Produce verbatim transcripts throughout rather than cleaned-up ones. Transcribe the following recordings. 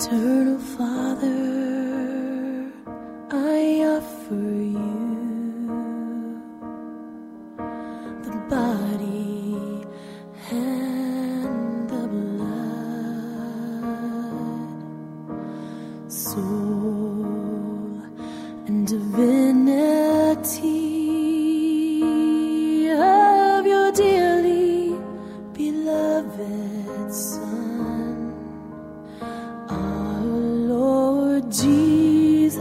Eternal Father, I offer you the body and the blood, soul and divinity of your dearly beloved Son, our Lord Jesus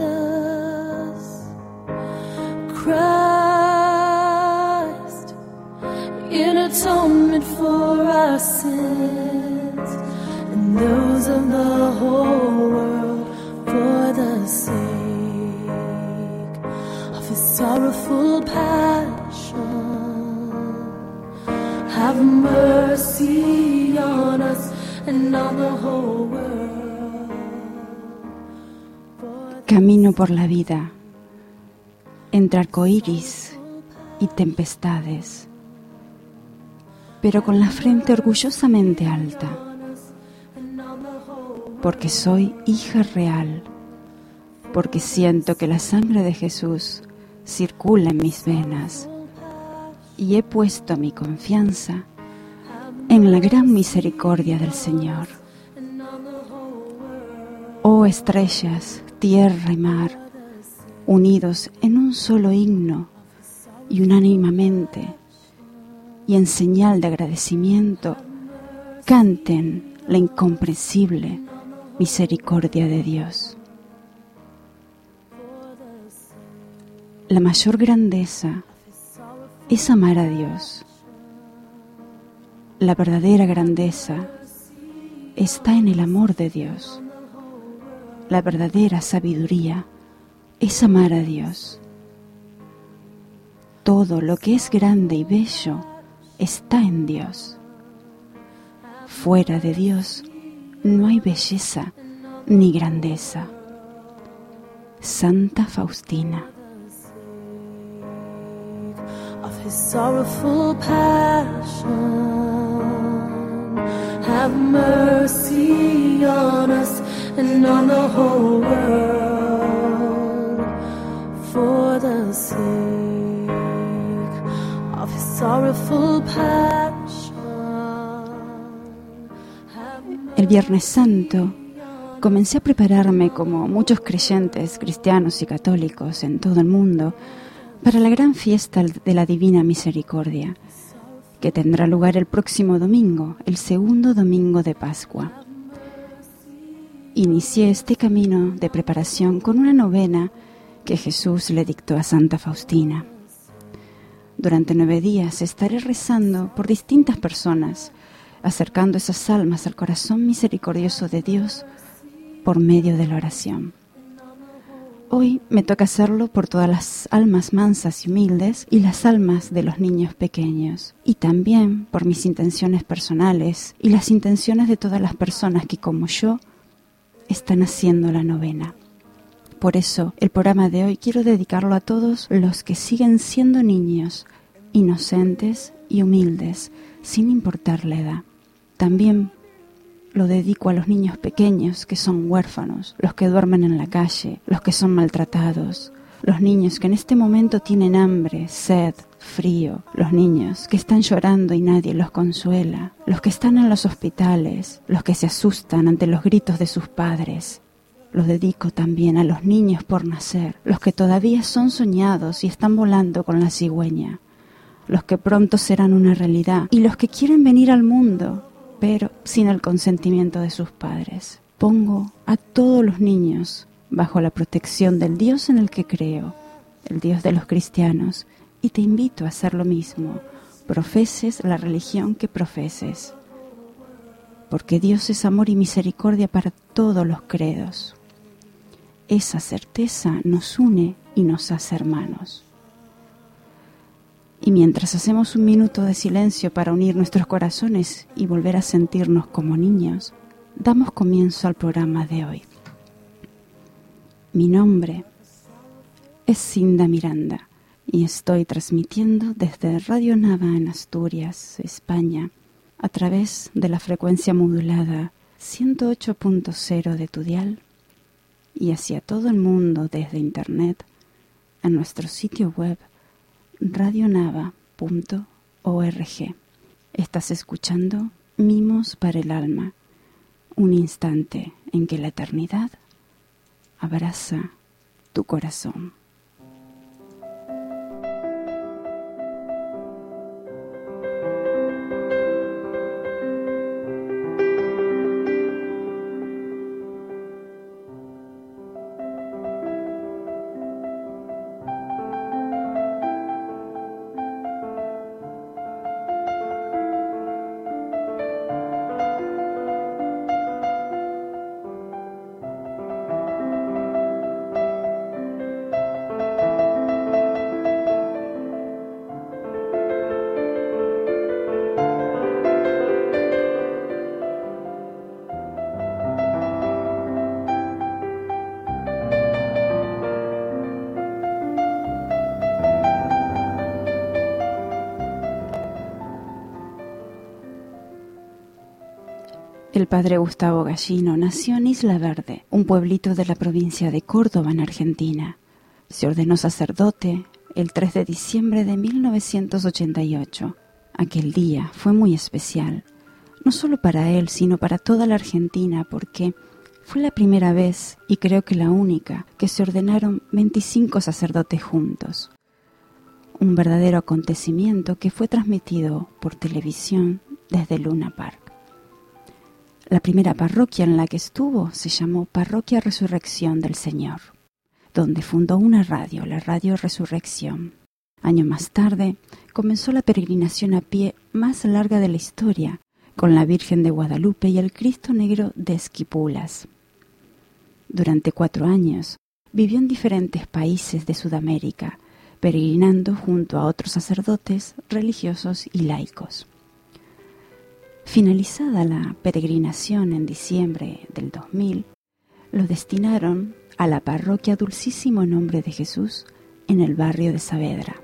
Christ, in atonement for our sins and those of the whole world, for the sake of His sorrowful passion. Have mercy on us and on the whole world. Camino por la vida, entre arcoíris y tempestades, pero con la frente orgullosamente alta, porque soy hija real, porque siento que la sangre de Jesús circula en mis venas y he puesto mi confianza en la gran misericordia del Señor. Oh estrellas, tierra y mar, unidos en un solo himno y unánimemente, y en señal de agradecimiento, canten la incomprensible misericordia de Dios. La mayor grandeza es amar a Dios. La verdadera grandeza está en el amor de Dios. La verdadera sabiduría es amar a Dios. Todo lo que es grande y bello está en Dios. Fuera de Dios no hay belleza ni grandeza. Santa Faustina. Of His sorrowful passion, have mercy on us and on the whole world, for the sake of His sorrowful passion. El Viernes Santo comencé a prepararme, como muchos creyentes cristianos y católicos en todo el mundo, para la gran fiesta de la Divina Misericordia, que tendrá lugar el próximo domingo, el segundo domingo de Pascua. Inicié este camino de preparación con una novena que Jesús le dictó a Santa Faustina. Durante nueve días estaré rezando por distintas personas, acercando esas almas al corazón misericordioso de Dios por medio de la oración. Hoy me toca hacerlo por todas las almas mansas y humildes y las almas de los niños pequeños, y también por mis intenciones personales y las intenciones de todas las personas que, como yo, están haciendo la novena. Por eso, el programa de hoy quiero dedicarlo a todos los que siguen siendo niños, inocentes y humildes, sin importar la edad. También lo dedico a los niños pequeños que son huérfanos, los que duermen en la calle, los que son maltratados, los niños que en este momento tienen hambre, sed, frío, los niños que están llorando y nadie los consuela, los que están en los hospitales, los que se asustan ante los gritos de sus padres. Los dedico también a los niños por nacer, los que todavía son soñados y están volando con la cigüeña, los que pronto serán una realidad y los que quieren venir al mundo, pero sin el consentimiento de sus padres. Pongo a todos los niños bajo la protección del Dios en el que creo, el Dios de los cristianos, y te invito a hacer lo mismo, profeses la religión que profeses, porque Dios es amor y misericordia para todos los credos. Esa certeza nos une y nos hace hermanos. Y mientras hacemos un minuto de silencio para unir nuestros corazones y volver a sentirnos como niños, damos comienzo al programa de hoy. Mi nombre es Cinda Miranda y estoy transmitiendo desde Radio Nava en Asturias, España, a través de la frecuencia modulada ciento ocho punto cero de tu dial y hacia todo el mundo desde Internet en nuestro sitio web radionava punto org. Estás escuchando Mimos para el Alma, un instante en que la eternidad abraza tu corazón. El padre Gustavo Gallino nació en Isla Verde, un pueblito de la provincia de Córdoba, en Argentina. Se ordenó sacerdote el tres de diciembre de mil novecientos ochenta y ocho. Aquel día fue muy especial, no solo para él, sino para toda la Argentina, porque fue la primera vez, y creo que la única, que se ordenaron veinticinco sacerdotes juntos. Un verdadero acontecimiento que fue transmitido por televisión desde Luna Park. La primera parroquia en la que estuvo se llamó Parroquia Resurrección del Señor, donde fundó una radio, la Radio Resurrección. Años más tarde, comenzó la peregrinación a pie más larga de la historia, con la Virgen de Guadalupe y el Cristo Negro de Esquipulas. Durante cuatro años, vivió en diferentes países de Sudamérica, peregrinando junto a otros sacerdotes, religiosos y laicos. Finalizada la peregrinación en diciembre del dos mil, lo destinaron a la parroquia Dulcísimo Nombre de Jesús en el barrio de Saavedra.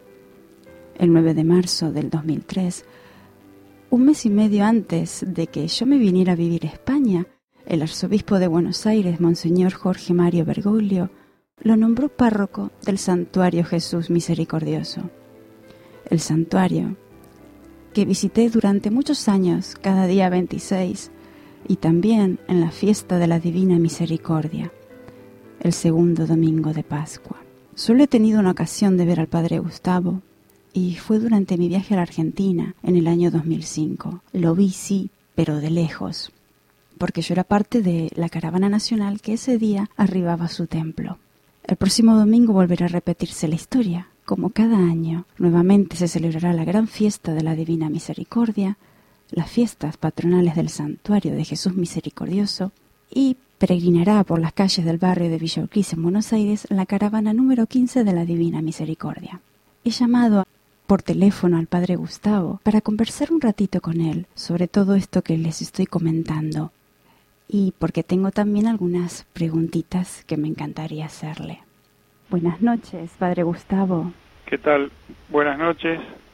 El nueve de marzo del dos mil tres, un mes y medio antes de que yo me viniera a vivir a España, el arzobispo de Buenos Aires, Monseñor Jorge Mario Bergoglio, lo nombró párroco del Santuario Jesús Misericordioso. El santuario que visité durante muchos años, cada día veintiséis, y también en la fiesta de la Divina Misericordia, el segundo domingo de Pascua. Solo he tenido una ocasión de ver al Padre Gustavo, y fue durante mi viaje a la Argentina en el año dos mil cinco. Lo vi, sí, pero de lejos, porque yo era parte de la caravana nacional que ese día arribaba a su templo. El próximo domingo volverá a repetirse la historia. Como cada año, nuevamente se celebrará la gran fiesta de la Divina Misericordia, las fiestas patronales del Santuario de Jesús Misericordioso, y peregrinará por las calles del barrio de Villa Urquiza en Buenos Aires la caravana número quince de la Divina Misericordia. He llamado por teléfono al Padre Gustavo para conversar un ratito con él sobre todo esto que les estoy comentando, y porque tengo también algunas preguntitas que me encantaría hacerle. Buenas noches, Padre Gustavo. ¿Qué tal? Buenas noches.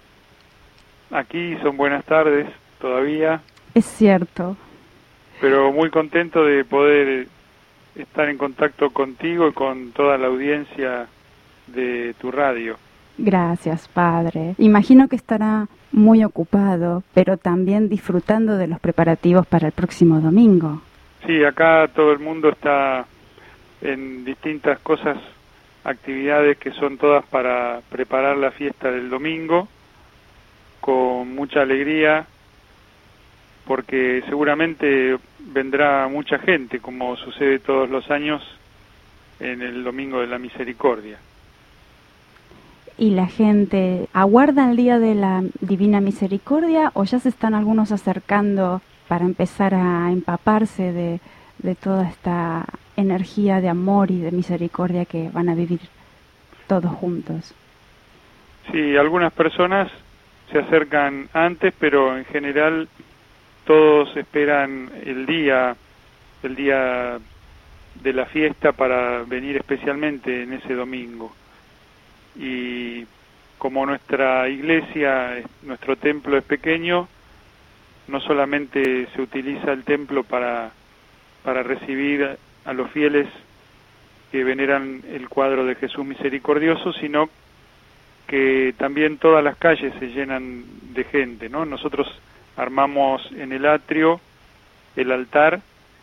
Aquí son buenas tardes todavía. Es cierto. Pero muy contento de poder estar en contacto contigo y con toda la audiencia de tu radio. Gracias, Padre. Imagino que estará muy ocupado, pero también disfrutando de los preparativos para el próximo domingo. Sí, acá todo el mundo está en distintas cosas, actividades que son todas para preparar la fiesta del domingo con mucha alegría, porque seguramente vendrá mucha gente, como sucede todos los años en el Domingo de la Misericordia. ¿Y la gente aguarda el día de la Divina Misericordia o ya se están algunos acercando para empezar a empaparse de, de toda esta energía de amor y de misericordia que van a vivir todos juntos? Sí, algunas personas se acercan antes, pero en general todos esperan el día, el día de la fiesta para venir especialmente en ese domingo. Y como nuestra iglesia, nuestro templo es pequeño, no solamente se utiliza el templo para, para recibir a los fieles que veneran el cuadro de Jesús misericordioso, sino que también todas las calles se llenan de gente, ¿no? Nosotros armamos en el atrio el altar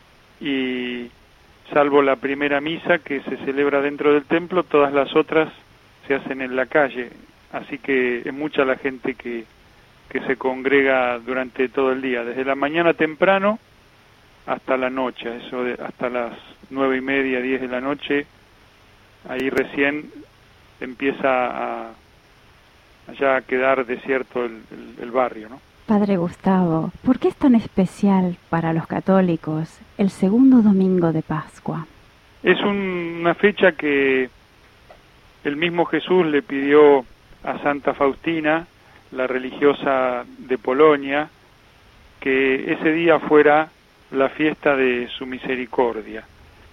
y, salvo la primera misa que se celebra dentro del templo, todas las otras se hacen en la calle, así que es mucha la gente que, que se congrega durante todo el día, desde la mañana temprano hasta la noche, eso de, hasta las nueve y media, diez de la noche, ahí recién empieza a, a ya quedar desierto el, el, el barrio, ¿no? Padre Gustavo, ¿por qué es tan especial para los católicos el segundo domingo de Pascua? Es un, una fecha que el mismo Jesús le pidió a Santa Faustina, la religiosa de Polonia, que ese día fuera la fiesta de su misericordia.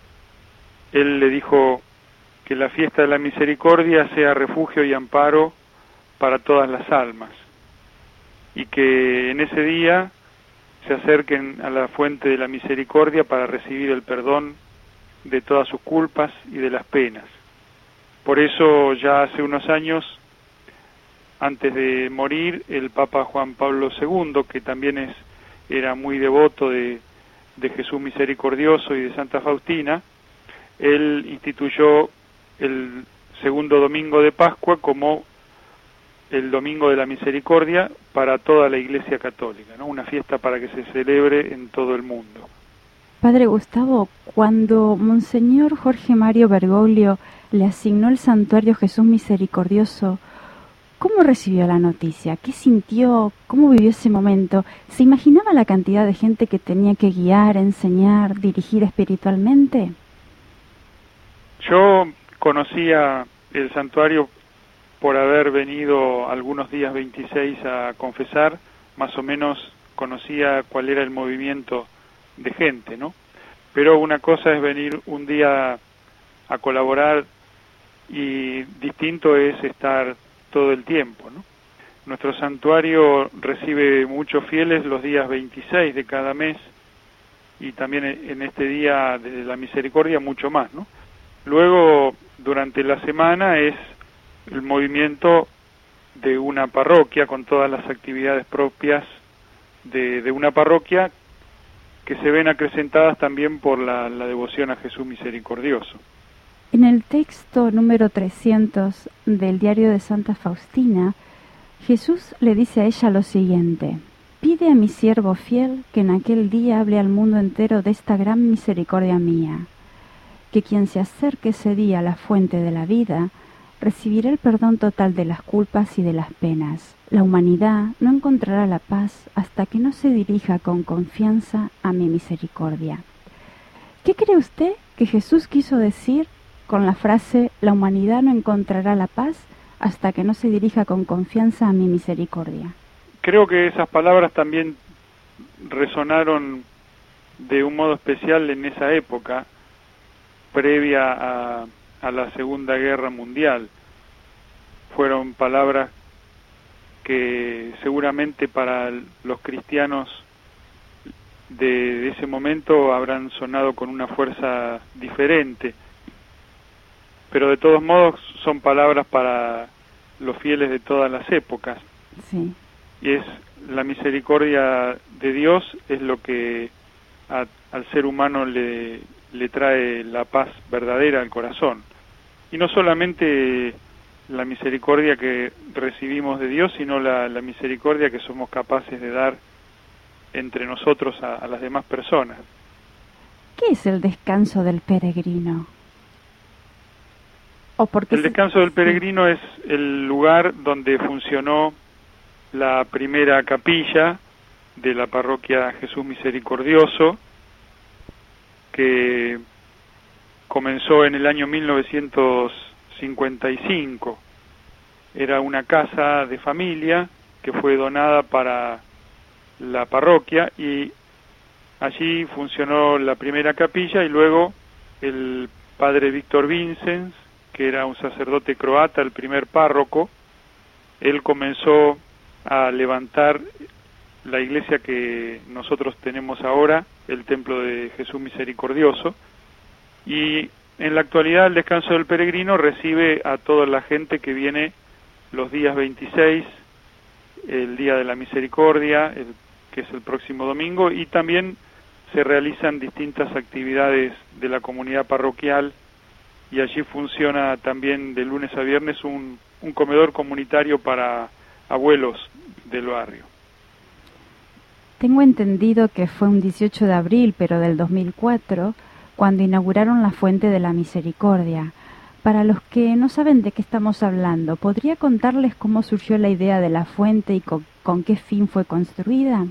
Él le dijo que la fiesta de la misericordia sea refugio y amparo para todas las almas, y que en ese día se acerquen a la fuente de la misericordia para recibir el perdón de todas sus culpas y de las penas. Por eso ya hace unos años, antes de morir, el Papa Juan Pablo segundo, que también es, era muy devoto de, de Jesús misericordioso y de Santa Faustina, él instituyó el segundo domingo de Pascua como el Domingo de la Misericordia para toda la Iglesia Católica, ¿no? Una fiesta para que se celebre en todo el mundo. Padre Gustavo, cuando Monseñor Jorge Mario Bergoglio le asignó el santuario Jesús Misericordioso, ¿cómo recibió la noticia? ¿Qué sintió? ¿Cómo vivió ese momento? ¿Se imaginaba la cantidad de gente que tenía que guiar, enseñar, dirigir espiritualmente? Yo conocía el santuario por haber venido algunos días veintiséis a confesar, más o menos conocía cuál era el movimiento de gente, ¿no? Pero una cosa es venir un día a colaborar y distinto es estar todo el tiempo, ¿no? Nuestro santuario recibe muchos fieles los días veintiséis de cada mes y también en este día de la misericordia mucho más, ¿no? Luego, durante la semana es el movimiento de una parroquia con todas las actividades propias de, de una parroquia que se ven acrecentadas también por la, la devoción a Jesús misericordioso. En el texto número trescientos del diario de Santa Faustina, Jesús le dice a ella lo siguiente: pide a mi siervo fiel que en aquel día hable al mundo entero de esta gran misericordia mía, que quien se acerque ese día a la fuente de la vida recibirá el perdón total de las culpas y de las penas. La humanidad no encontrará la paz hasta que no se dirija con confianza a mi misericordia. ¿Qué cree usted que Jesús quiso decir con la frase la humanidad no encontrará la paz hasta que no se dirija con confianza a mi misericordia? Creo que esas palabras también resonaron de un modo especial en esa época, previa a, a la Segunda Guerra Mundial. Fueron palabras que seguramente para los cristianos de, de ese momento habrán sonado con una fuerza diferente, pero de todos modos son palabras para los fieles de todas las épocas. Sí. Y es la misericordia de Dios es lo que a, al ser humano le, le trae la paz verdadera al corazón. Y no solamente la misericordia que recibimos de Dios, sino la, la misericordia que somos capaces de dar entre nosotros a, a las demás personas. ¿Qué es el descanso del peregrino? ¿O porque el descanso del peregrino es el lugar donde funcionó la primera capilla de la parroquia Jesús Misericordioso, que comenzó en el año mil novecientos cincuenta y cinco. Era una casa de familia que fue donada para la parroquia y allí funcionó la primera capilla, y luego el padre Víctor Vincens, que era un sacerdote croata, el primer párroco, él comenzó a levantar la iglesia que nosotros tenemos ahora, el Templo de Jesús Misericordioso, y en la actualidad el Descanso del Peregrino recibe a toda la gente que viene los días veintiséis, el Día de la Misericordia, el, que es el próximo domingo, y también se realizan distintas actividades de la comunidad parroquial, y allí funciona también de lunes a viernes un, un comedor comunitario para abuelos del barrio. Tengo entendido que fue un dieciocho de abril, pero del dos mil cuatro, cuando inauguraron la Fuente de la Misericordia. Para los que no saben de qué estamos hablando, ¿podría contarles cómo surgió la idea de la fuente y con, con qué fin fue construida?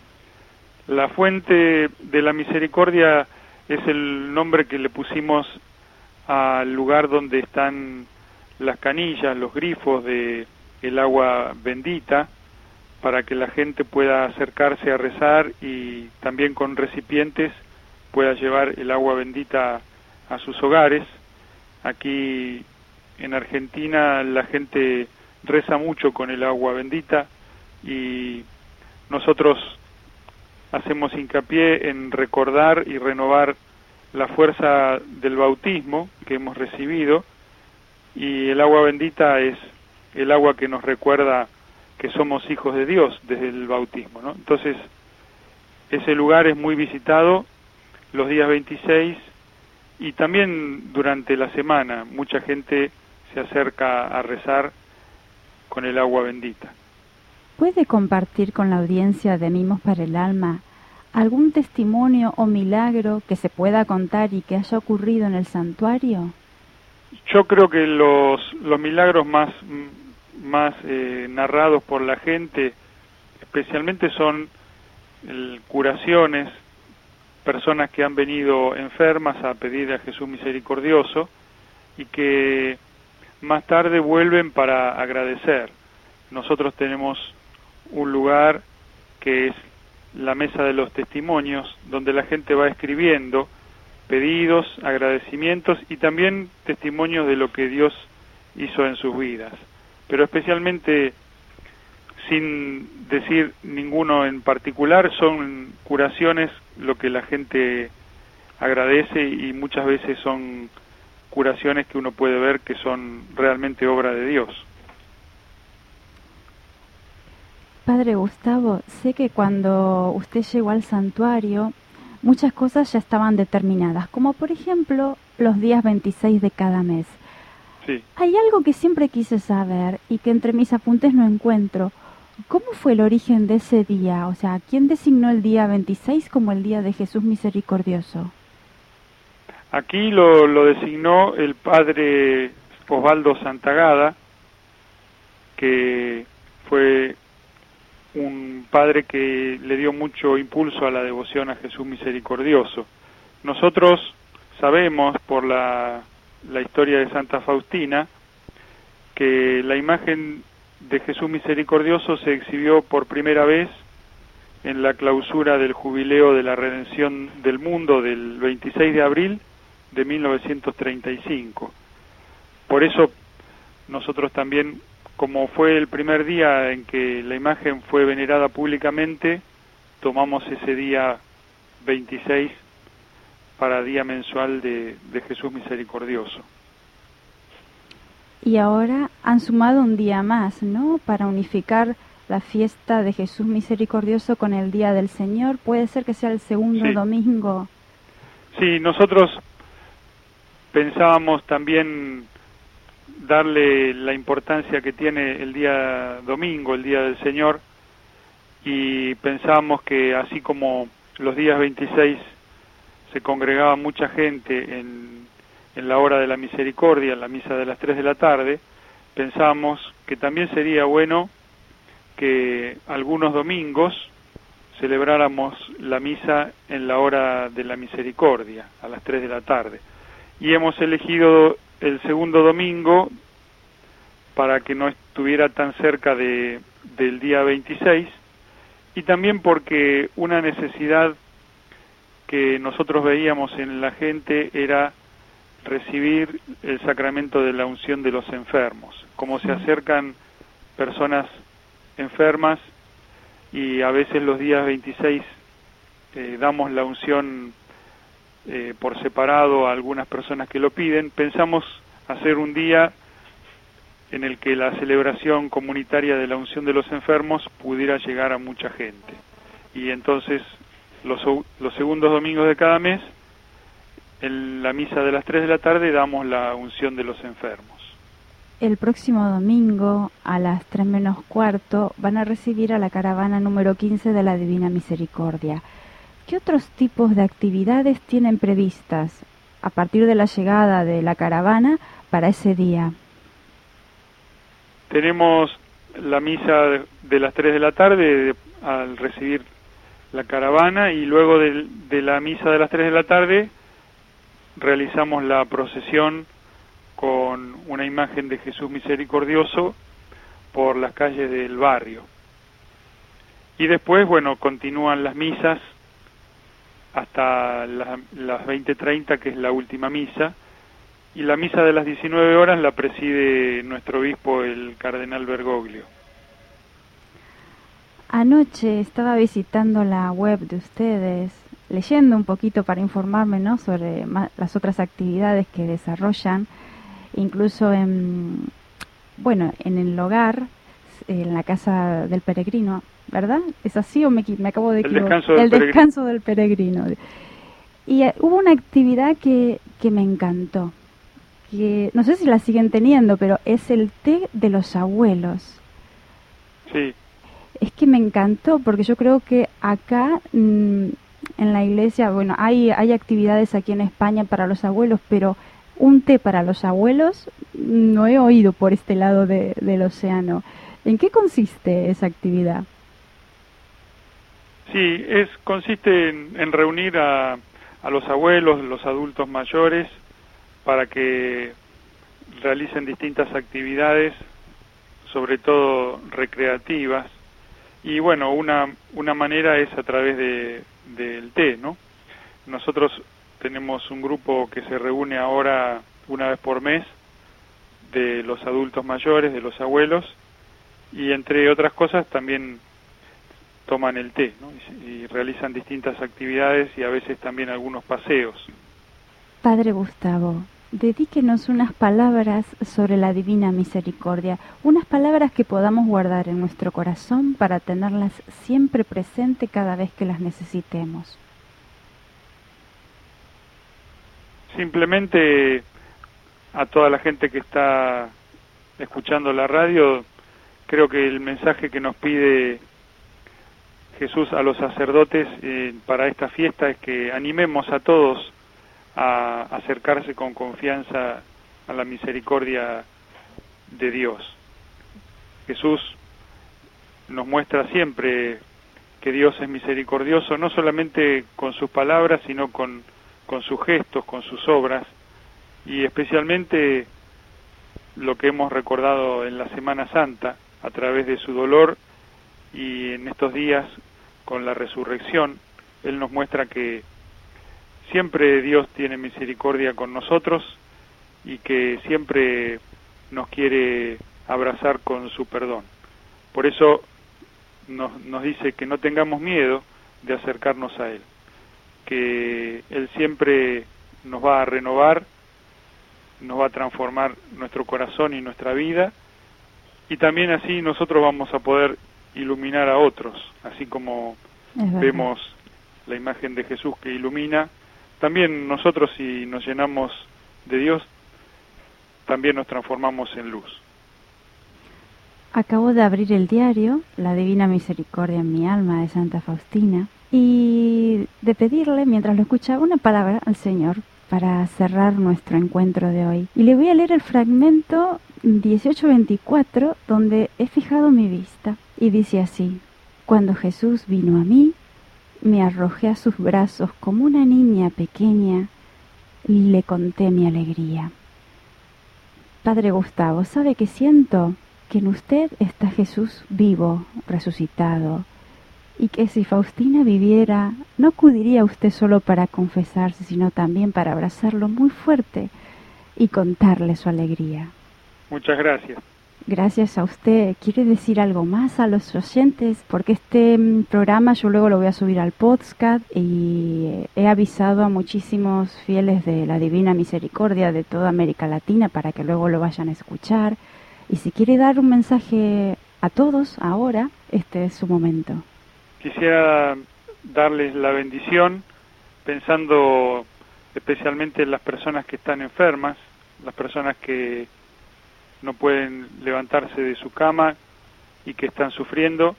La Fuente de la Misericordia es el nombre que le pusimos al lugar donde están las canillas, los grifos de el agua bendita, para que la gente pueda acercarse a rezar y también con recipientes pueda llevar el agua bendita a sus hogares. Aquí en Argentina la gente reza mucho con el agua bendita y nosotros hacemos hincapié en recordar y renovar la fuerza del bautismo que hemos recibido, y el agua bendita es el agua que nos recuerda que somos hijos de Dios desde el bautismo, ¿no? Entonces, ese lugar es muy visitado los días veintiséis y también durante la semana. Mucha gente se acerca a rezar con el agua bendita. ¿Puede compartir con la audiencia de Mimos para el Alma algún testimonio o milagro que se pueda contar y que haya ocurrido en el santuario? Yo creo que los, los milagros más, más eh, narrados por la gente, especialmente son el, curaciones, personas que han venido enfermas a pedir a Jesús Misericordioso y que más tarde vuelven para agradecer. Nosotros tenemos un lugar que es la mesa de los testimonios, donde la gente va escribiendo pedidos, agradecimientos y también testimonios de lo que Dios hizo en sus vidas. Pero especialmente, sin decir ninguno en particular, son curaciones lo que la gente agradece, y muchas veces son curaciones que uno puede ver que son realmente obra de Dios. Padre Gustavo, sé que cuando usted llegó al santuario, muchas cosas ya estaban determinadas, como por ejemplo los días veintiséis de cada mes. Sí. Hay algo que siempre quise saber y que entre mis apuntes no encuentro. ¿Cómo fue el origen de ese día? O sea, ¿quién designó el día veintiséis como el día de Jesús Misericordioso? Aquí lo, lo designó el padre Osvaldo Santagada, que fue un padre que le dio mucho impulso a la devoción a Jesús Misericordioso. Nosotros sabemos por la, la historia de Santa Faustina que la imagen de Jesús Misericordioso se exhibió por primera vez en la clausura del Jubileo de la Redención del Mundo del veintiséis de abril de mil novecientos treinta y cinco. Por eso nosotros también, como fue el primer día en que la imagen fue venerada públicamente, tomamos ese día veintiséis para día mensual de, de Jesús Misericordioso. Y ahora han sumado un día más, ¿no?, para unificar la fiesta de Jesús Misericordioso con el Día del Señor. ¿Puede ser que sea el segundo Sí. domingo? Sí, nosotros pensábamos también darle la importancia que tiene el día domingo, el Día del Señor, y pensábamos que así como los días veintiséis se congregaba mucha gente en, en la hora de la misericordia, en la misa de las tres de la tarde, pensábamos que también sería bueno que algunos domingos celebráramos la misa en la hora de la misericordia, a las tres de la tarde. Y hemos elegido el segundo domingo para que no estuviera tan cerca de, del día veintiséis, y también porque una necesidad que nosotros veíamos en la gente era recibir el sacramento de la unción de los enfermos. Como se acercan personas enfermas, y a veces los días veintiséis eh, damos la unción eh, por separado a algunas personas que lo piden. Pensamos hacer un día en el que la celebración comunitaria de la unción de los enfermos pudiera llegar a mucha gente. Y entonces los, los segundos domingos de cada mes, en la misa de las tres de la tarde, damos la unción de los enfermos. El próximo domingo, a las tres menos cuarto, van a recibir a la caravana número quince de la Divina Misericordia. ¿Qué otros tipos de actividades tienen previstas a partir de la llegada de la caravana para ese día? Tenemos la misa de, de las tres de la tarde de, al recibir la caravana, y luego de, de la misa de las tres de la tarde realizamos la procesión con una imagen de Jesús misericordioso por las calles del barrio. Y después, bueno, continúan las misas hasta la, las veinte treinta, que es la última misa, y la misa de las diecinueve horas la preside nuestro obispo, el cardenal Bergoglio. Anoche estaba visitando la web de ustedes, leyendo un poquito para informarme, ¿no?, sobre las otras actividades que desarrollan, incluso en, bueno, en el hogar, en la casa del peregrino, ¿verdad? ¿Es así o me, me acabo de equivocar? El descanso del el peregrino. descanso del peregrino. Y uh, hubo una actividad que, que me encantó, que no sé si la siguen teniendo, pero es el té de los abuelos. Sí. Es que me encantó, porque yo creo que acá mmm, en la iglesia, bueno, hay, hay actividades aquí en España para los abuelos, pero un té para los abuelos no he oído por este lado de, del océano. ¿En qué consiste esa actividad? Sí, es consiste en, en reunir a, a los abuelos, los adultos mayores, para que realicen distintas actividades, sobre todo recreativas. Y bueno, una, una manera es a través de, del té, ¿no? Nosotros tenemos un grupo que se reúne ahora una vez por mes, de los adultos mayores, de los abuelos, y entre otras cosas también toman el té, ¿no? y, y realizan distintas actividades y a veces también algunos paseos. Padre Gustavo, dedíquenos unas palabras sobre la Divina Misericordia, unas palabras que podamos guardar en nuestro corazón para tenerlas siempre presente cada vez que las necesitemos. Simplemente a toda la gente que está escuchando la radio, creo que el mensaje que nos pide Jesús a los sacerdotes eh, para esta fiesta es que animemos a todos a acercarse con confianza a la misericordia de Dios. Jesús nos muestra siempre que Dios es misericordioso, no solamente con sus palabras, sino con, con sus gestos, con sus obras, y especialmente lo que hemos recordado en la Semana Santa, a través de su dolor, y en estos días con la resurrección. Él nos muestra que siempre Dios tiene misericordia con nosotros y que siempre nos quiere abrazar con su perdón. Por eso nos, nos dice que no tengamos miedo de acercarnos a Él, que Él siempre nos va a renovar, nos va a transformar nuestro corazón y nuestra vida, y también así nosotros vamos a poder iluminar a otros, así como vemos la imagen de Jesús que ilumina. También nosotros, si nos llenamos de Dios, también nos transformamos en luz. Acabo de abrir el diario La Divina Misericordia en mi alma de Santa Faustina y de pedirle, mientras lo escuchaba, una palabra al Señor para cerrar nuestro encuentro de hoy. Y le voy a leer el fragmento dieciocho veinticuatro, donde he fijado mi vista, y dice así: cuando Jesús vino a mí, me arrojé a sus brazos como una niña pequeña y le conté mi alegría. Padre Gustavo, ¿sabe qué siento? Que en usted está Jesús vivo, resucitado, y que si Faustina viviera, no acudiría a usted solo para confesarse, sino también para abrazarlo muy fuerte y contarle su alegría. Muchas gracias. Gracias a usted. ¿Quiere decir algo más a los oyentes? Porque este mm, programa yo luego lo voy a subir al podcast y eh, he avisado a muchísimos fieles de la Divina Misericordia de toda América Latina para que luego lo vayan a escuchar. Y si quiere dar un mensaje a todos ahora, este es su momento. Quisiera darles la bendición pensando especialmente en las personas que están enfermas, las personas que no pueden levantarse de su cama y que están sufriendo,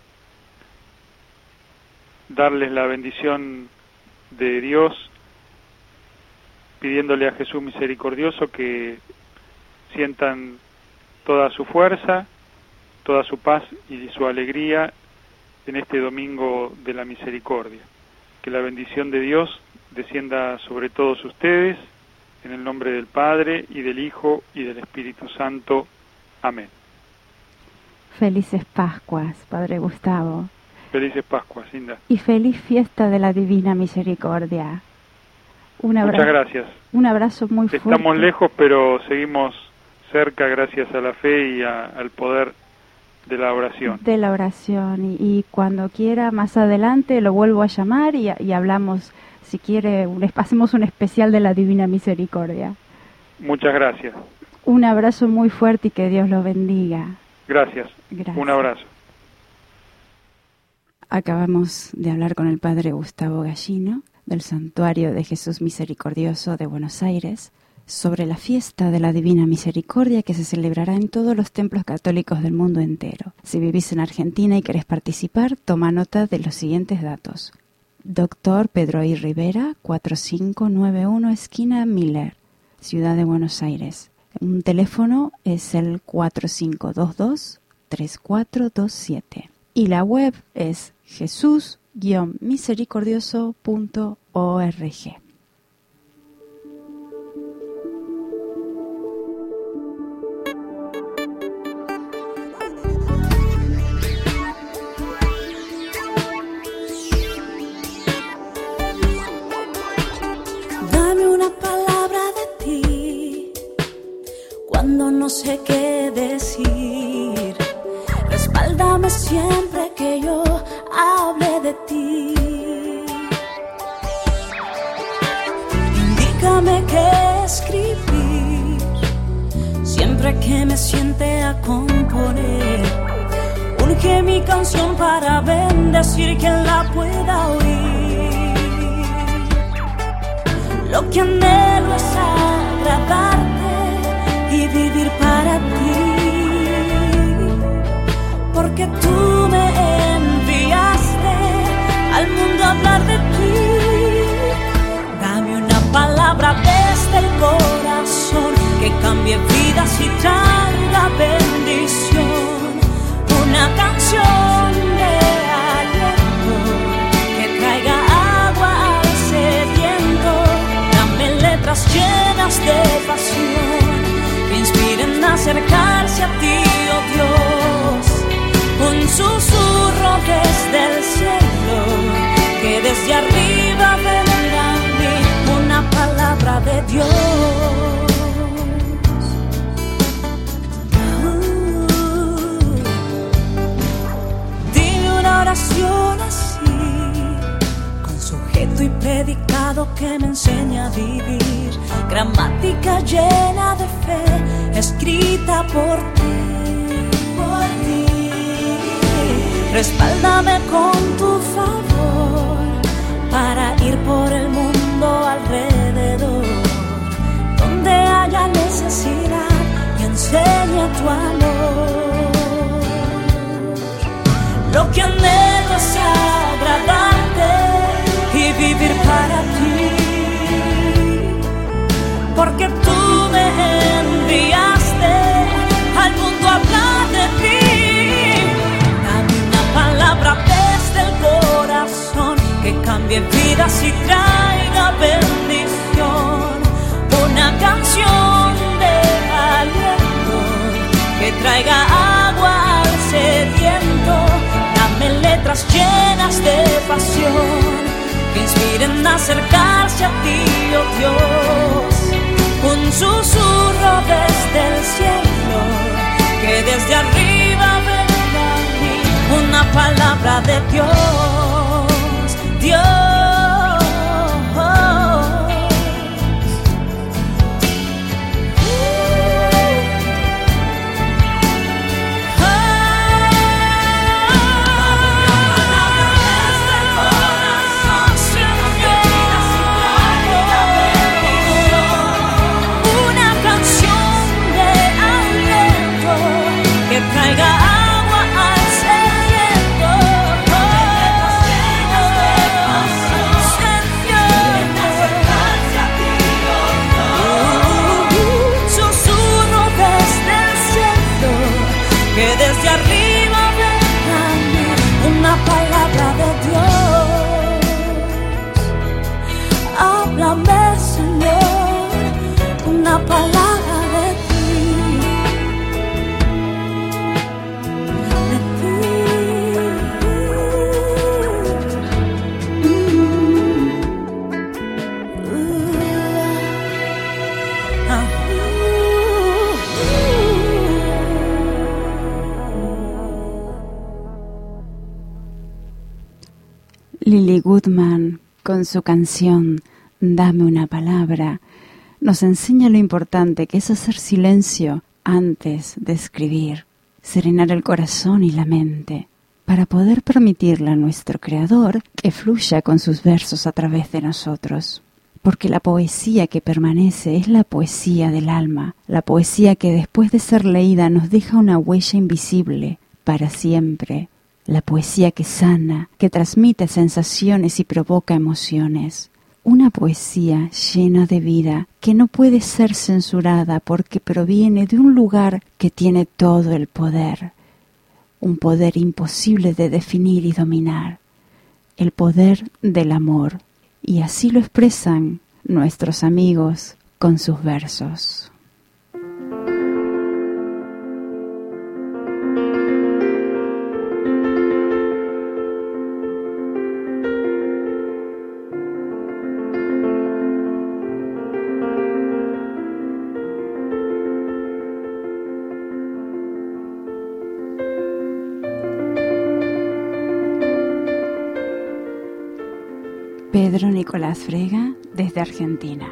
darles la bendición de Dios, pidiéndole a Jesús misericordioso que sientan toda su fuerza, toda su paz y su alegría en este domingo de la misericordia. Que la bendición de Dios descienda sobre todos ustedes, en el nombre del Padre, y del Hijo, y del Espíritu Santo. Amén. Felices Pascuas, Padre Gustavo. Felices Pascuas, Linda. Y feliz fiesta de la Divina Misericordia. Un abrazo, Muchas gracias. Un abrazo muy fuerte. Estamos lejos, pero seguimos cerca gracias a la fe y a, al poder de la oración. De la oración. Y, y cuando quiera, más adelante, lo vuelvo a llamar y, y hablamos, si quiere, un, hacemos un especial de la Divina Misericordia. Muchas gracias. Un abrazo muy fuerte y que Dios lo bendiga. Gracias. Gracias. Un abrazo. Acabamos de hablar con el Padre Gustavo Gallino del Santuario de Jesús Misericordioso de Buenos Aires sobre la fiesta de la Divina Misericordia que se celebrará en todos los templos católicos del mundo entero. Si vivís en Argentina y querés participar, toma nota de los siguientes datos. Doctor Pedro I. Rivera, cuatro cinco nueve uno, esquina Miller, Ciudad de Buenos Aires. Un teléfono es el cuatro cinco dos dos, tres cuatro dos siete. Y la web es jesús guion misericordioso punto org. Dame una palabra de ti cuando no sé qué decir. Respáldame siempre que yo hable de ti. Indícame qué escribir siempre que me siente a componer. Urge mi canción para bendecir quien la pueda oír. Lo que anhelo es agradarte y vivir para ti, porque tú me enviaste al mundo a hablar de ti. Dame una palabra desde el corazón que cambie vidas y traiga bendición. Una canción de aliento que traiga agua al sediento. Dame letras llenas de pasión que inspiren a acercarse a ti, oh Dios. Un susurro desde el cielo, que desde arriba venga a mí una palabra de Dios. Uh, dime una oración así, con sujeto y predicado que me enseña a vivir. Gramática llena de fe, escrita por ti. Respáldame con tu favor para ir por el mundo alrededor, donde haya necesidad, y enseña tu amor. Lo que anhelo es agradarte y vivir para ti, porque tú me enviaste al mundo a hablar de ti. Palabra desde el corazón que cambie vidas y traiga bendición. Una canción de aliento que traiga agua al sediento. Dame letras llenas de pasión que inspiren a acercarse a ti, oh Dios. Un susurro desde el cielo que que desde arriba venga a mí una palabra de Dios, Dios. Lily Goodman, con su canción Dame una palabra, nos enseña lo importante que es hacer silencio antes de escribir, serenar el corazón y la mente, para poder permitirle a nuestro Creador que fluya con sus versos a través de nosotros. Porque la poesía que permanece es la poesía del alma, la poesía que después de ser leída nos deja una huella invisible para siempre. La poesía que sana, que transmite sensaciones y provoca emociones. Una poesía llena de vida que no puede ser censurada porque proviene de un lugar que tiene todo el poder. Un poder imposible de definir y dominar. El poder del amor. Y así lo expresan nuestros amigos con sus versos. Pedro Nicolás Frega, desde Argentina.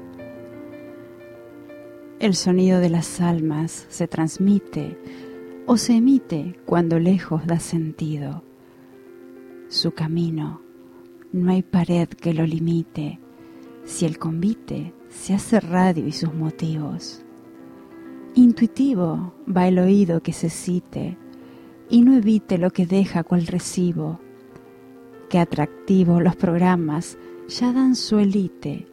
El sonido de las almas se transmite o se emite cuando lejos da sentido. Su camino, no hay pared que lo limite, si el convite se hace radio y sus motivos. Intuitivo va el oído que se cite y no evite lo que deja cual recibo. Qué atractivo los programas ya dan su elite.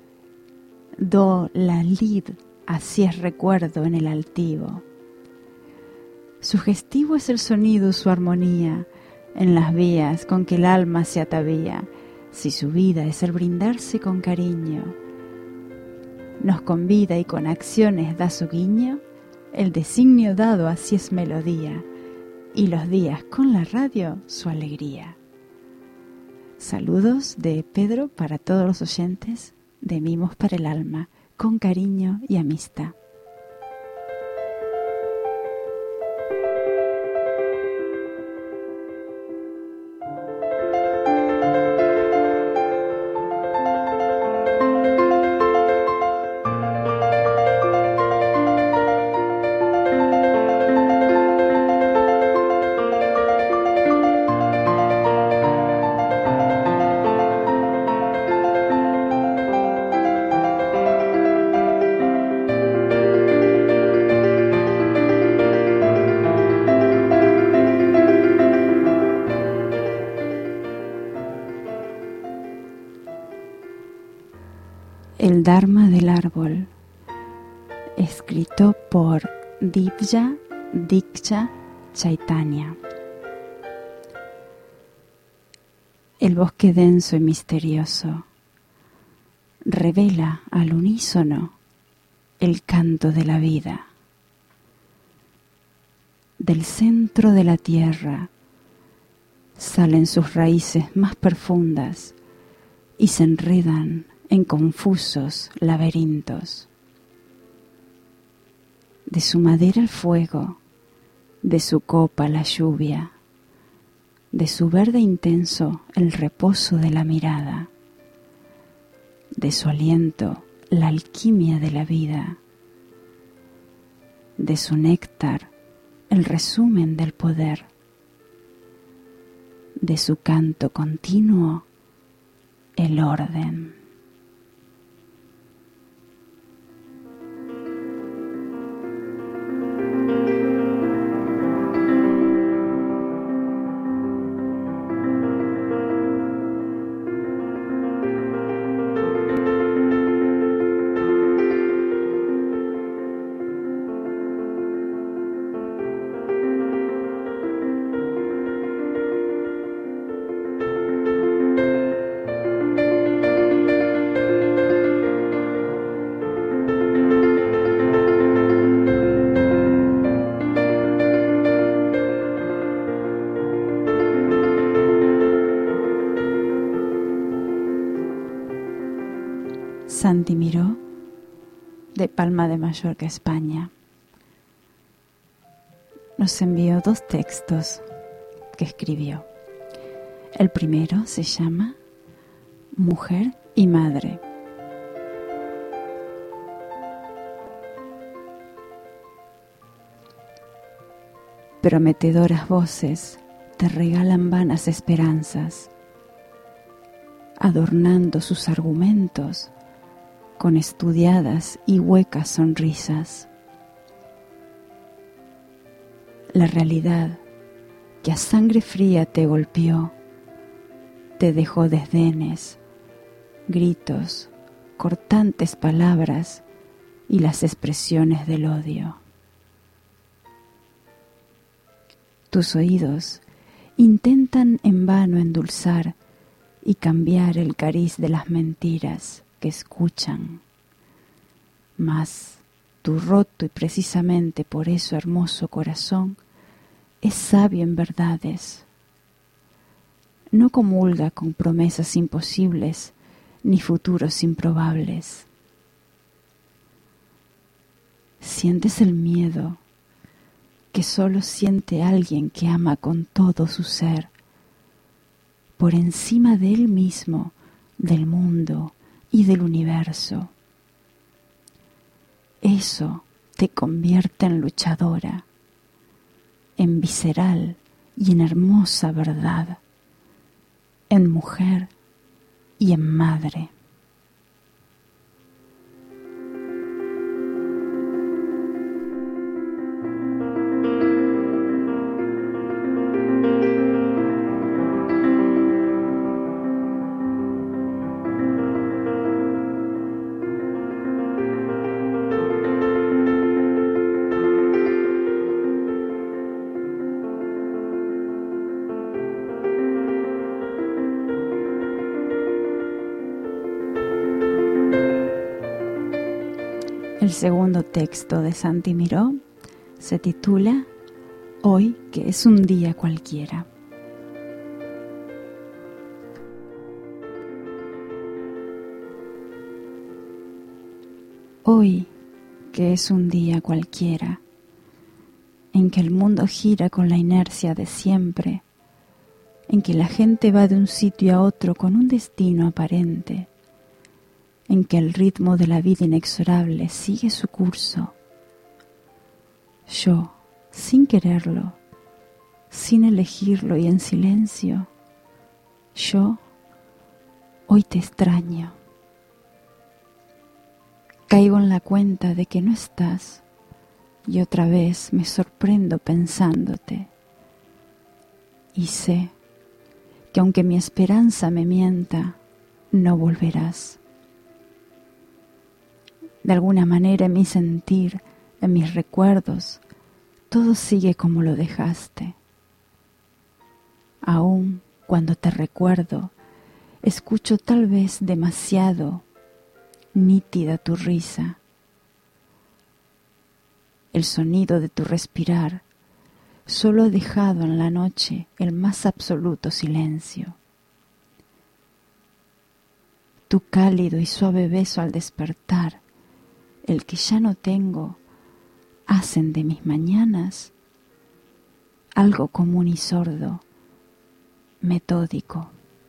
Do la lid, así es recuerdo en el altivo. Sugestivo es el sonido, su armonía, en las vías con que el alma se atavía, si su vida es el brindarse con cariño. Nos convida y con acciones da su guiño, el designio dado así es melodía, y los días con la radio su alegría. Saludos de Pedro para todos los oyentes de Mimos para el Alma, con cariño y amistad. El Dharma del árbol, escrito por Divya Diksha Chaitanya. El bosque denso y misterioso revela al unísono el canto de la vida. Del centro de la tierra salen sus raíces más profundas y se enredan en confusos laberintos. De su madera el fuego de su copa la lluvia, de su verde intenso el reposo de la mirada, de su aliento la alquimia de la vida, de su néctar el resumen del poder, de su canto continuo el orden. Santi Miró, de Palma de Mallorca, España, nos envió dos textos que escribió. El primero se llama Mujer y Madre. Prometedoras voces te regalan vanas esperanzas, adornando sus argumentos con estudiadas y huecas sonrisas. La realidad que a sangre fría te golpeó, te dejó desdenes, gritos, cortantes palabras y las expresiones del odio. Tus oídos intentan en vano endulzar y cambiar el cariz de las mentiras que escuchan, mas tu roto y precisamente por eso hermoso corazón es sabio en verdades. No comulga con promesas imposibles ni futuros improbables. Sientes el miedo que solo siente alguien que ama con todo su ser, por encima de él mismo, del mundo y del universo. Eso te convierte en luchadora, en visceral y en hermosa verdad, en mujer y en madre. El segundo texto de Santi Miró se titula Hoy que es un día cualquiera. Hoy que es un día cualquiera, en que el mundo gira con la inercia de siempre, en que la gente va de un sitio a otro con un destino aparente, en que el ritmo de la vida inexorable sigue su curso. Yo, sin quererlo, sin elegirlo y en silencio, yo hoy te extraño. Caigo en la cuenta de que no estás y otra vez me sorprendo pensándote. Y sé que aunque mi esperanza me mienta, no volverás. De alguna manera en mi sentir, en mis recuerdos, todo sigue como lo dejaste. Aún cuando te recuerdo, escucho tal vez demasiado nítida tu risa, el sonido de tu respirar, solo he dejado en la noche el más absoluto silencio. Tu cálido y suave beso al despertar, el que ya no tengo, hacen de mis mañanas algo común y sordo, metódico.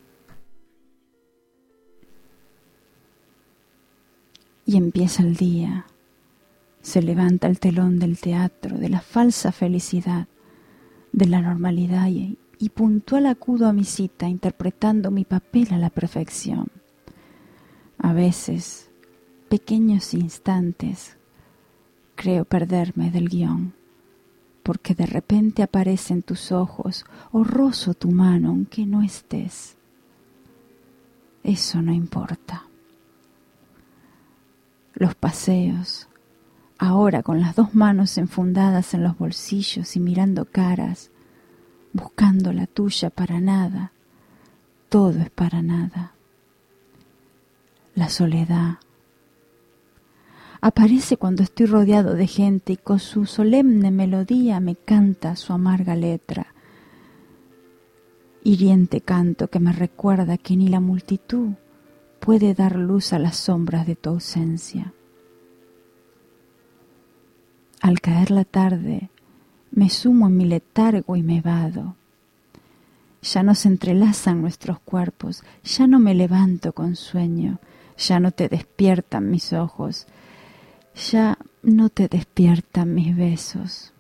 Y empieza el día, se levanta el telón del teatro, de la falsa felicidad, de la normalidad y, y puntual acudo a mi cita interpretando mi papel a la perfección. A veces, pequeños instantes, creo perderme del guión, porque de repente aparecen tus ojos o rozo tu mano aunque no estés. Eso no importa. Los paseos, ahora con las dos manos enfundadas en los bolsillos y mirando caras, buscando la tuya para nada, todo es para nada. La soledad aparece cuando estoy rodeado de gente y con su solemne melodía me canta su amarga letra. Hiriente canto que me recuerda que ni la multitud puede dar luz a las sombras de tu ausencia. Al caer la tarde, me sumo en mi letargo y me vado. Ya no se entrelazan nuestros cuerpos, ya no me levanto con sueño, ya no te despiertan mis ojos, ya no te despiertan mis besos.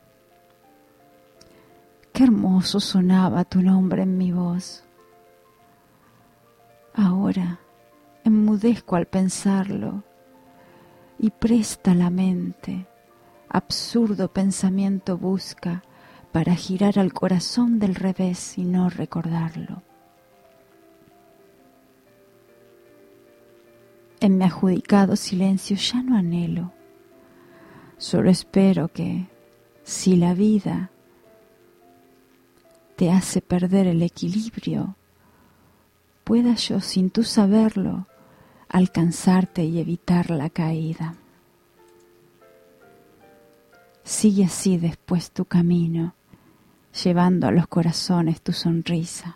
Qué hermoso sonaba tu nombre en mi voz. Ahora enmudezco al pensarlo y presta la mente, absurdo pensamiento busca para girar al corazón del revés y no recordarlo. En mi adjudicado silencio ya no anhelo, solo espero que, si la vida te hace perder el equilibrio, pueda yo, sin tú saberlo, alcanzarte y evitar la caída. Sigue así después tu camino, llevando a los corazones tu sonrisa.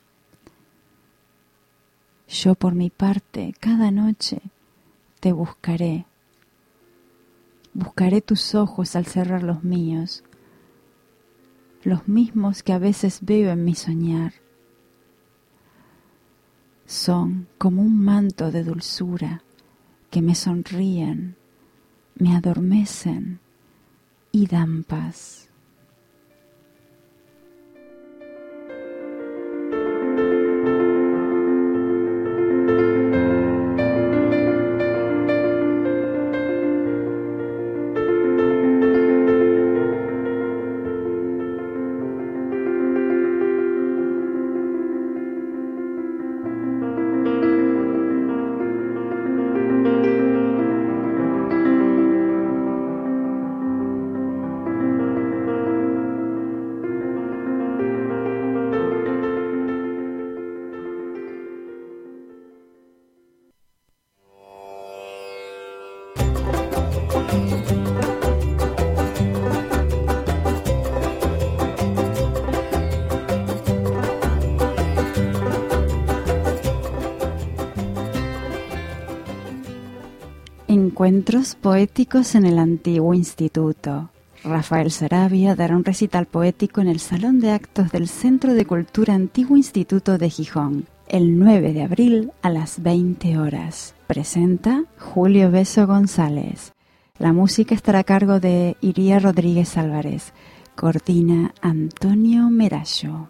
Yo por mi parte, cada noche, te buscaré. Buscaré tus ojos al cerrar los míos, los mismos que a veces veo en mi soñar. Son como un manto de dulzura que me sonríen, me adormecen y dan paz. Encuentros poéticos en el antiguo instituto. Rafael Sarabia dará un recital poético en el Salón de Actos del Centro de Cultura Antiguo Instituto de Gijón, el nueve de abril a las veinte horas. Presenta Julio Beso González. La música estará a cargo de Iría Rodríguez Álvarez. Coordina Antonio Merallo.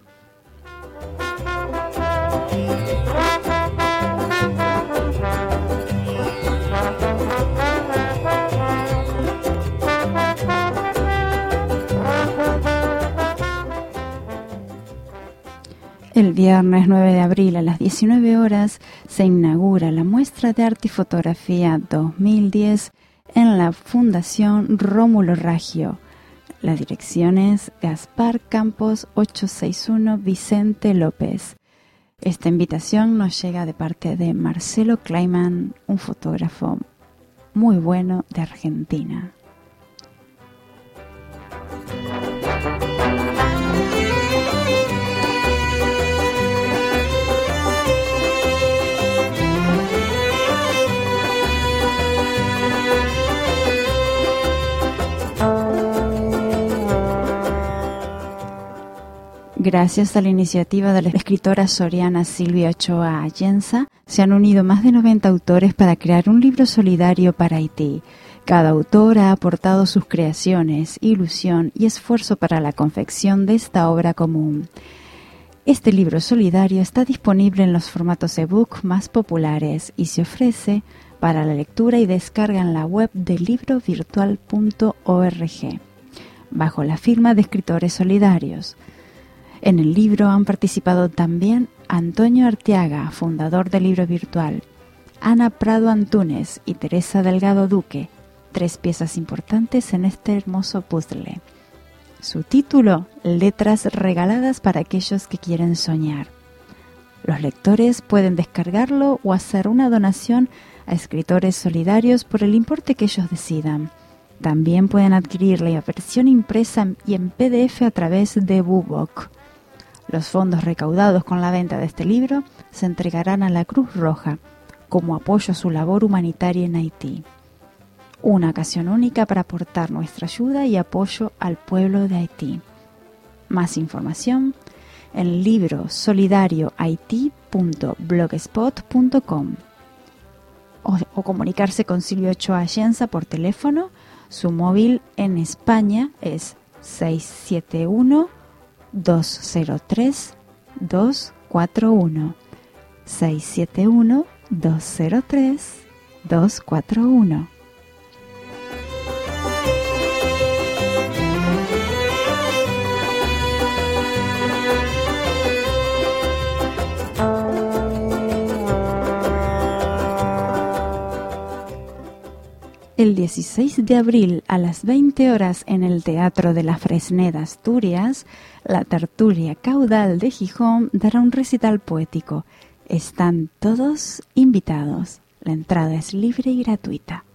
El viernes nueve de abril a las diecinueve horas se inaugura la muestra de arte y fotografía dos mil diez en la Fundación Rómulo Raggio. La dirección es Gaspar Campos ochocientos sesenta y uno Vicente López. Esta invitación nos llega de parte de Marcelo Kleiman, un fotógrafo muy bueno de Argentina. Gracias a la iniciativa de la escritora soriana Silvia Ochoa Ayenza, se han unido más de noventa autores para crear un libro solidario para Haití. Cada autor ha aportado sus creaciones, ilusión y esfuerzo para la confección de esta obra común. Este libro solidario está disponible en los formatos ebook más populares y se ofrece para la lectura y descarga en la web de libro virtual punto org, bajo la firma de Escritores Solidarios. En el libro han participado también Antonio Arteaga, fundador del Libro Virtual, Ana Prado Antúnez y Teresa Delgado Duque, tres piezas importantes en este hermoso puzzle. Su título, Letras regaladas para aquellos que quieren soñar. Los lectores pueden descargarlo o hacer una donación a Escritores Solidarios por el importe que ellos decidan. También pueden adquirir la versión impresa y en P D F a través de BooBook. Los fondos recaudados con la venta de este libro se entregarán a la Cruz Roja como apoyo a su labor humanitaria en Haití. Una ocasión única para aportar nuestra ayuda y apoyo al pueblo de Haití. Más información en libro solidario haití punto blogspot punto com o, o comunicarse con Silvia Ochoa Ayenza por teléfono. Su móvil en España es seis siete uno, dos cero tres, dos cuatro uno. seis siete uno, dos cero tres, dos cuatro uno. El dieciséis de abril a las veinte horas en el Teatro de la Fresneda, Asturias, la Tertulia Caudal de Gijón dará un recital poético. Están todos invitados. La entrada es libre y gratuita.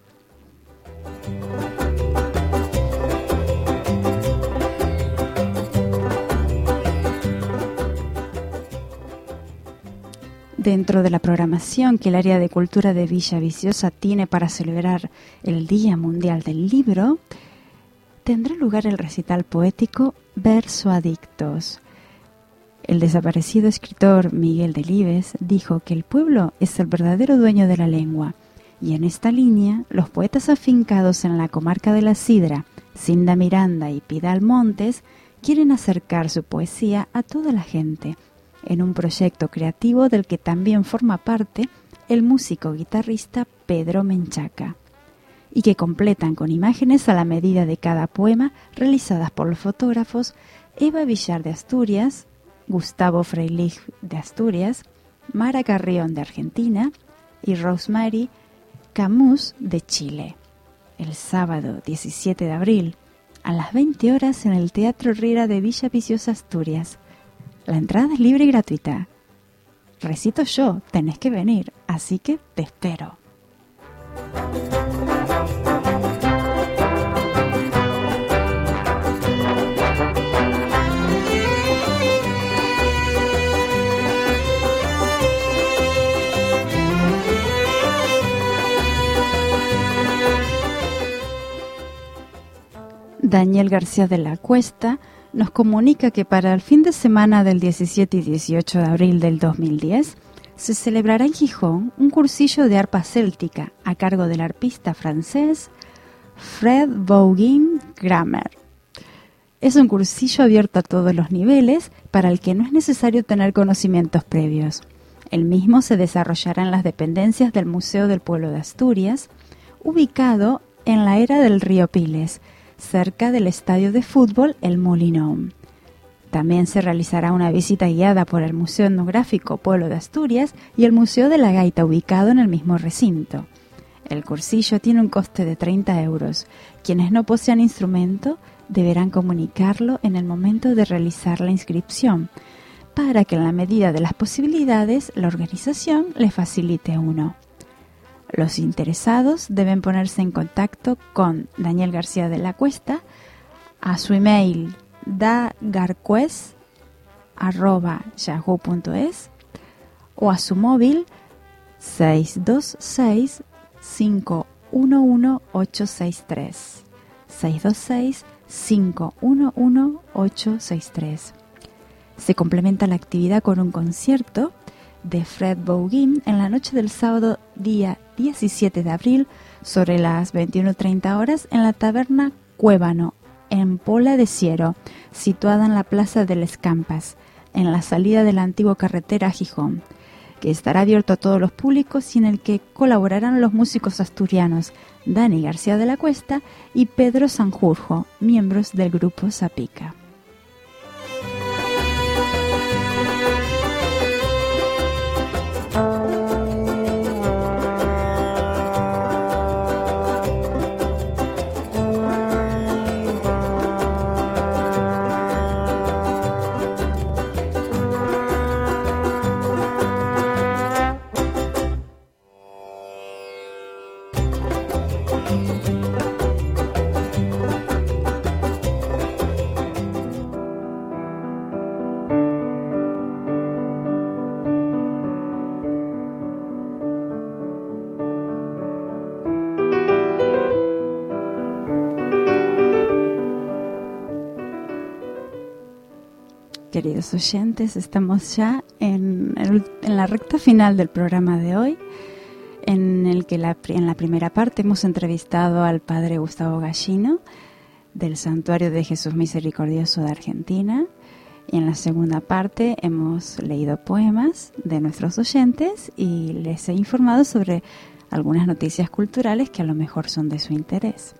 Dentro de la programación que el área de cultura de Villa Viciosa tiene para celebrar el Día Mundial del Libro, tendrá lugar el recital poético Verso Adictos. El desaparecido escritor Miguel Delibes dijo que el pueblo es el verdadero dueño de la lengua, y en esta línea los poetas afincados en la comarca de la Sidra, Cinda Miranda y Pidal Montes, quieren acercar su poesía a toda la gente, en un proyecto creativo del que también forma parte el músico guitarrista Pedro Menchaca, y que completan con imágenes a la medida de cada poema realizadas por los fotógrafos Eva Villar de Asturias, Gustavo Freilich de Asturias, Mara Carrión de Argentina y Rosemary Camus de Chile. El sábado diecisiete de abril a las veinte horas en el Teatro Riera de Villa Viciosa, Asturias. La entrada es libre y gratuita. Recito yo, tenés que venir, así que te espero. Daniel García de la Cuesta nos comunica que para el fin de semana del diecisiete y dieciocho de abril del dos mil diez se celebrará en Gijón un cursillo de arpa céltica a cargo del arpista francés Fred Vaughan Grammer. Es un cursillo abierto a todos los niveles para el que no es necesario tener conocimientos previos. El mismo se desarrollará en las dependencias del Museo del Pueblo de Asturias, ubicado en la era del río Piles, cerca del estadio de fútbol El Molinón. También se realizará una visita guiada por el Museo Etnográfico Pueblo de Asturias y el Museo de la Gaita, ubicado en el mismo recinto. El cursillo tiene un coste de treinta euros. Quienes no posean instrumento deberán comunicarlo en el momento de realizar la inscripción, para que en la medida de las posibilidades la organización les facilite uno. Los interesados deben ponerse en contacto con Daniel García de la Cuesta a su email dagarcues arroba yahoo punto es o a su móvil seis dos seis, cinco uno uno, ocho seis tres. seis dos seis, cinco uno uno, ocho seis tres. Se complementa la actividad con un concierto de Fred Vaughan en la noche del sábado día diecisiete de abril sobre las veintiuno treinta horas en la taberna Cuébano en Pola de Siero, situada en la plaza de Les Campas, en la salida de la antigua carretera a Gijón, que estará abierto a todos los públicos y en el que colaborarán los músicos asturianos Dani García de la Cuesta y Pedro Sanjurjo, miembros del grupo Zapica. Queridos oyentes, estamos ya en, el, en la recta final del programa de hoy, en el que la, en la primera parte hemos entrevistado al padre Gustavo Gallino del Santuario de Jesús Misericordioso de Argentina, y en la segunda parte hemos leído poemas de nuestros oyentes y les he informado sobre algunas noticias culturales que a lo mejor son de su interés.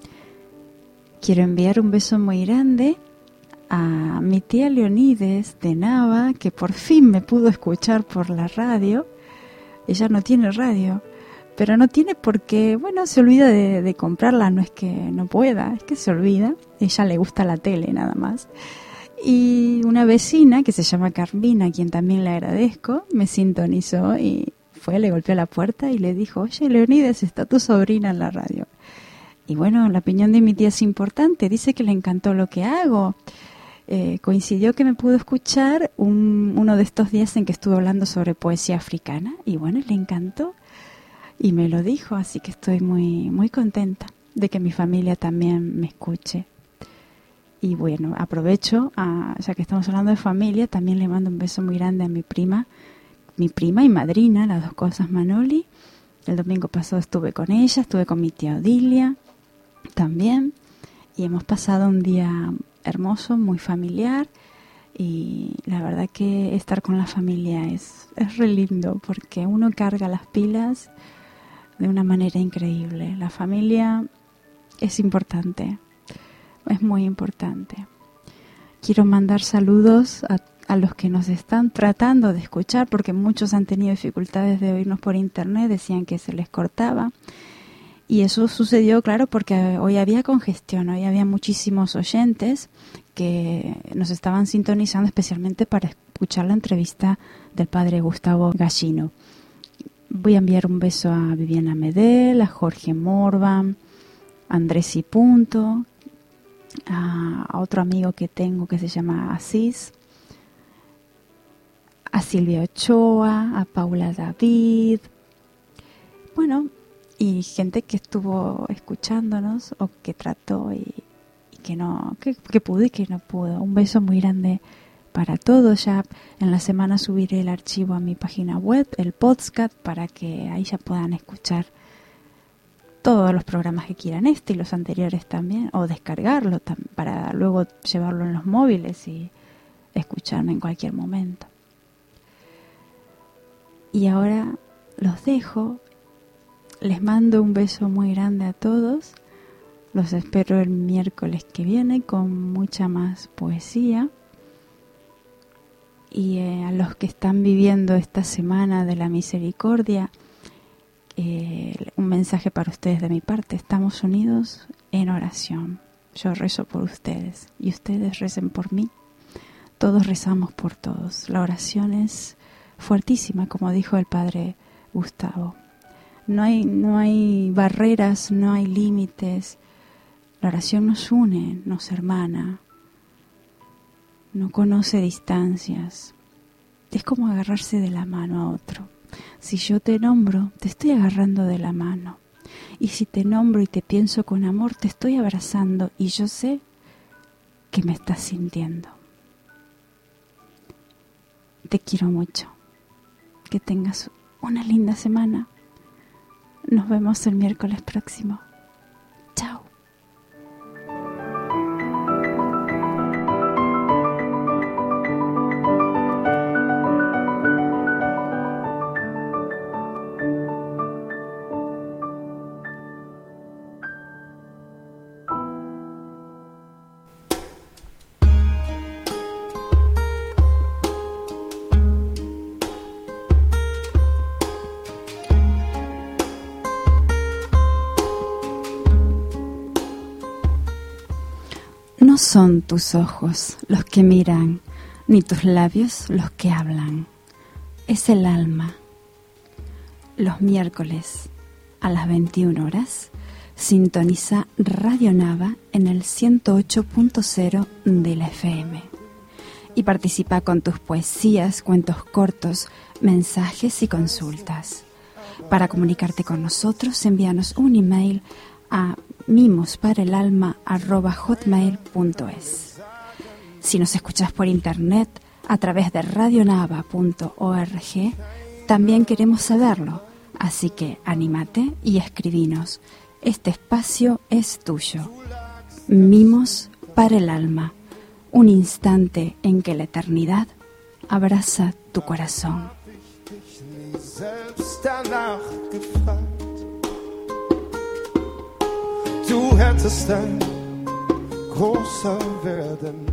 Quiero enviar un beso muy grande a mi tía Leonides de Nava, que por fin me pudo escuchar por la radio. Ella no tiene radio, pero no tiene porque, bueno, se olvida de, de comprarla, no es que no pueda, es que se olvida. Ella le gusta la tele nada más. Y una vecina que se llama Carmina, a quien también le agradezco, me sintonizó y fue, le golpeó la puerta y le dijo: oye, Leonides, está tu sobrina en la radio. Y bueno, la opinión de mi tía es importante, dice que le encantó lo que hago. Eh, coincidió que me pudo escuchar un, uno de estos días en que estuve hablando sobre poesía africana y bueno, le encantó y me lo dijo, así que estoy muy, muy contenta de que mi familia también me escuche. Y bueno, aprovecho, a, ya que estamos hablando de familia, también le mando un beso muy grande a mi prima, mi prima y madrina, las dos cosas, Manoli. El domingo pasado estuve con ella, estuve con mi tía Odilia también y hemos pasado un día hermoso, muy familiar, y la verdad que estar con la familia es, es re lindo porque uno carga las pilas de una manera increíble. La familia es importante, es muy importante. Quiero mandar saludos a, a los que nos están tratando de escuchar, porque muchos han tenido dificultades de oírnos por internet, decían que se les cortaba. Y eso sucedió, claro, porque hoy había congestión, hoy había muchísimos oyentes que nos estaban sintonizando especialmente para escuchar la entrevista del padre Gustavo Gallino. Voy a enviar un beso a Viviana Medel, a Jorge Morva, a Andrés y Punto, a, a otro amigo que tengo que se llama Asís, a Silvia Ochoa, a Paula David, bueno, y gente que estuvo escuchándonos o que trató y, y que no, que, que pudo y que no pudo. Un beso muy grande para todos. Ya en la semana subiré el archivo a mi página web, el podcast, para que ahí ya puedan escuchar todos los programas que quieran, este y los anteriores también, o descargarlo tam- para luego llevarlo en los móviles y escucharme en cualquier momento. Y ahora los dejo. Les mando un beso muy grande a todos. Los espero el miércoles que viene con mucha más poesía. Y eh, a los que están viviendo esta semana de la misericordia, eh, un mensaje para ustedes de mi parte. Estamos unidos en oración. Yo rezo por ustedes y ustedes recen por mí. Todos rezamos por todos. La oración es fuertísima, como dijo el padre Gustavo. No hay, no hay barreras, no hay límites. La oración nos une, nos hermana. No conoce distancias. Es como agarrarse de la mano a otro. Si yo te nombro, te estoy agarrando de la mano. Y si te nombro y te pienso con amor, te estoy abrazando y yo sé que me estás sintiendo. te quiero mucho. Que tengas una linda semana. Nos vemos el miércoles próximo. Chao. No son tus ojos los que miran, ni tus labios los que hablan. Es el alma. Los miércoles a las veintiuna horas, sintoniza Radio Nava en el ciento ocho punto cero de la F M. Y participa con tus poesías, cuentos cortos, mensajes y consultas. Para comunicarte con nosotros, envíanos un email a mimosparaelalma arroba hotmail punto es. Si nos escuchas por internet a través de radionava punto org, también queremos saberlo, así que anímate y escribinos. Este espacio es tuyo. Mimos para el alma, un instante en que la eternidad abraza tu corazón. Du hättest ein großer werden